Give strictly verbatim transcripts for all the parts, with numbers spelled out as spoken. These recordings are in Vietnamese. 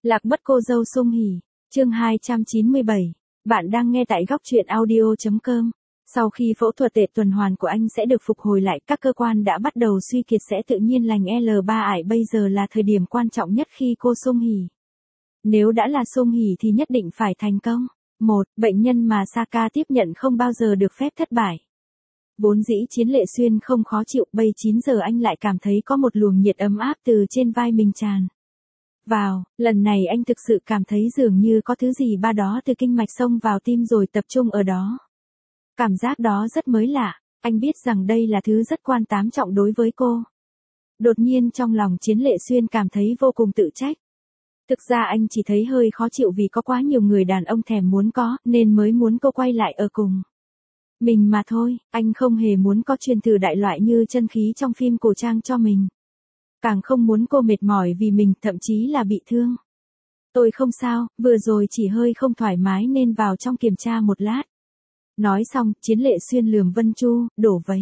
Lạc mất cô dâu Sung Hỉ, chương hai trăm chín mươi bảy. Bạn đang nghe tại góc truyện audio chấm com. Sau khi phẫu thuật tệ tuần hoàn của anh sẽ được phục hồi lại, các cơ quan đã bắt đầu suy kiệt sẽ tự nhiên lành L ba ải. Bây giờ là thời điểm quan trọng nhất khi cô Sung Hỉ. Nếu đã là Sung Hỉ thì nhất định phải thành công. Một, bệnh nhân mà Saka tiếp nhận không bao giờ được phép thất bại. Vốn dĩ Chiến Lệ Xuyên không khó chịu, bây chín giờ anh lại cảm thấy có một luồng nhiệt ấm áp từ trên vai mình tràn vào, lần này anh thực sự cảm thấy dường như có thứ gì ba đó từ kinh mạch xông vào tim rồi tập trung ở đó. Cảm giác đó rất mới lạ, anh biết rằng đây là thứ rất quan tám trọng đối với cô. Đột nhiên trong lòng Chiến Lệ Xuyên cảm thấy vô cùng tự trách. Thực ra anh chỉ thấy hơi khó chịu vì có quá nhiều người đàn ông thèm muốn có, nên mới muốn cô quay lại ở cùng mình mà thôi, anh không hề muốn có truyền thử đại loại như chân khí trong phim cổ trang cho mình. Càng không muốn cô mệt mỏi vì mình, thậm chí là bị thương. Tôi không sao, vừa rồi chỉ hơi không thoải mái nên vào trong kiểm tra một lát. Nói xong, Chiến Lệ Xuyên lườm Vân Chu, đổ vấy.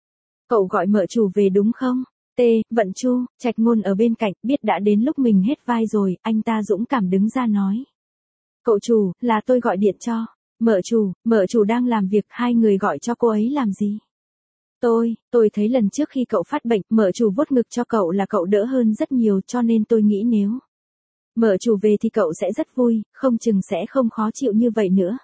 Cậu gọi mợ chủ về đúng không? T, Vận Chu, Trạch Ngôn ở bên cạnh, biết đã đến lúc mình hết vai rồi, anh ta dũng cảm đứng ra nói. Cậu chủ, là tôi gọi điện cho. Mợ chủ, mợ chủ đang làm việc, hai người gọi cho cô ấy làm gì? Tôi, tôi thấy lần trước khi cậu phát bệnh, mợ chủ vuốt ngực cho cậu là cậu đỡ hơn rất nhiều, cho nên tôi nghĩ nếu mợ chủ về thì cậu sẽ rất vui, không chừng sẽ không khó chịu như vậy nữa.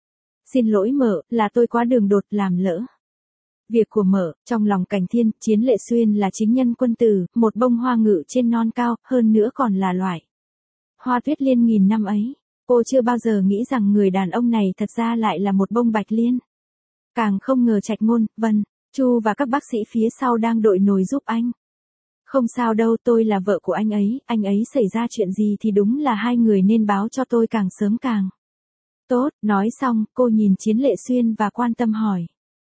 Xin lỗi mợ, là tôi quá đường đột làm lỡ việc của mợ. Trong lòng Cảnh Thiên, Chiến Lệ Xuyên là chính nhân quân tử, một bông hoa ngự trên non cao, hơn nữa còn là loại hoa tuyết liên nghìn năm ấy. Cô chưa bao giờ nghĩ rằng người đàn ông này thật ra lại là một bông bạch liên. Càng không ngờ Trạch Ngôn, Vân Chu và các bác sĩ phía sau đang đội nồi giúp anh. Không sao đâu, tôi là vợ của anh ấy, anh ấy xảy ra chuyện gì thì đúng là hai người nên báo cho tôi càng sớm càng tốt. Nói xong, cô nhìn Chiến Lệ Xuyên và quan tâm hỏi.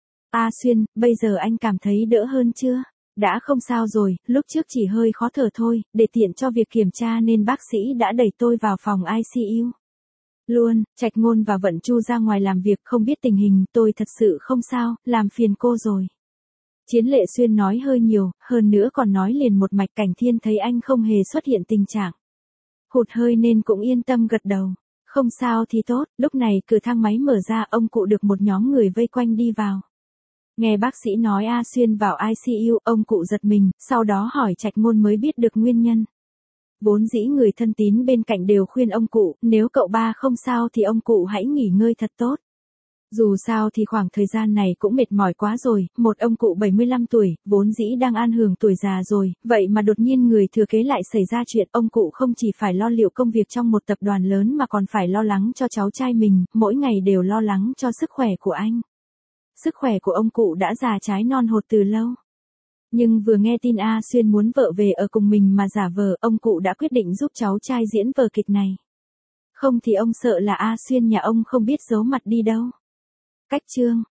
A Xuyên, bây giờ anh cảm thấy đỡ hơn chưa? Đã không sao rồi, lúc trước chỉ hơi khó thở thôi, để tiện cho việc kiểm tra nên bác sĩ đã đẩy tôi vào phòng I C U. Luôn, Trạch Ngôn và Vận Chu ra ngoài làm việc, không biết tình hình, tôi thật sự không sao, làm phiền cô rồi. Chiến Lệ Xuyên nói hơi nhiều, hơn nữa còn nói liền một mạch. Cảnh Thiên thấy anh không hề xuất hiện tình trạng hụt hơi nên cũng yên tâm gật đầu. Không sao thì tốt. Lúc này cửa thang máy mở ra, ông cụ được một nhóm người vây quanh đi vào. Nghe bác sĩ nói A Xuyên vào I C U, ông cụ giật mình, sau đó hỏi Trạch Ngôn mới biết được nguyên nhân. Vốn dĩ người thân tín bên cạnh đều khuyên ông cụ, nếu cậu ba không sao thì ông cụ hãy nghỉ ngơi thật tốt. Dù sao thì khoảng thời gian này cũng mệt mỏi quá rồi, một ông cụ bảy mươi lăm tuổi, vốn dĩ đang an hưởng tuổi già rồi, vậy mà đột nhiên người thừa kế lại xảy ra chuyện. Ông cụ không chỉ phải lo liệu công việc trong một tập đoàn lớn mà còn phải lo lắng cho cháu trai mình, mỗi ngày đều lo lắng cho sức khỏe của anh. Sức khỏe của ông cụ đã già trái non hột từ lâu. Nhưng vừa nghe tin A Xuyên muốn vợ về ở cùng mình mà giả vờ, ông cụ đã quyết định giúp cháu trai diễn vở kịch này. Không thì ông sợ là A Xuyên nhà ông không biết giấu mặt đi đâu. Cách chương